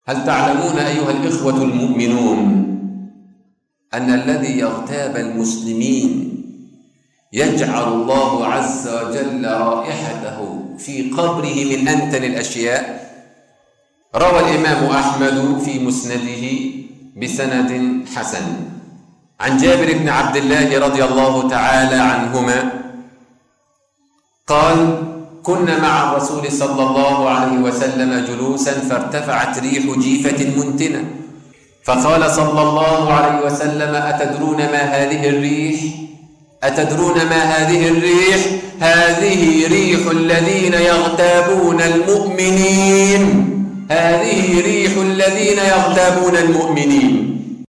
هل تعلمون أيها الإخوة المؤمنون أن الذي يغتاب المسلمين يجعل الله عز وجل رائحته في قبره من أنتن الأشياء؟ روى الإمام أحمد في مسنده بسند حسن عن جابر بن عبد الله رضي الله تعالى عنهما قال: كنا مع الرسول صلى الله عليه وسلم جلوسا فارتفعت ريح جيفة منتنة، فقال صلى الله عليه وسلم: أتدرون ما هذه الريح؟ أتدرون ما هذه الريح؟ هذه ريح الذين يغتابون المؤمنين، هذه ريح الذين يغتابون المؤمنين.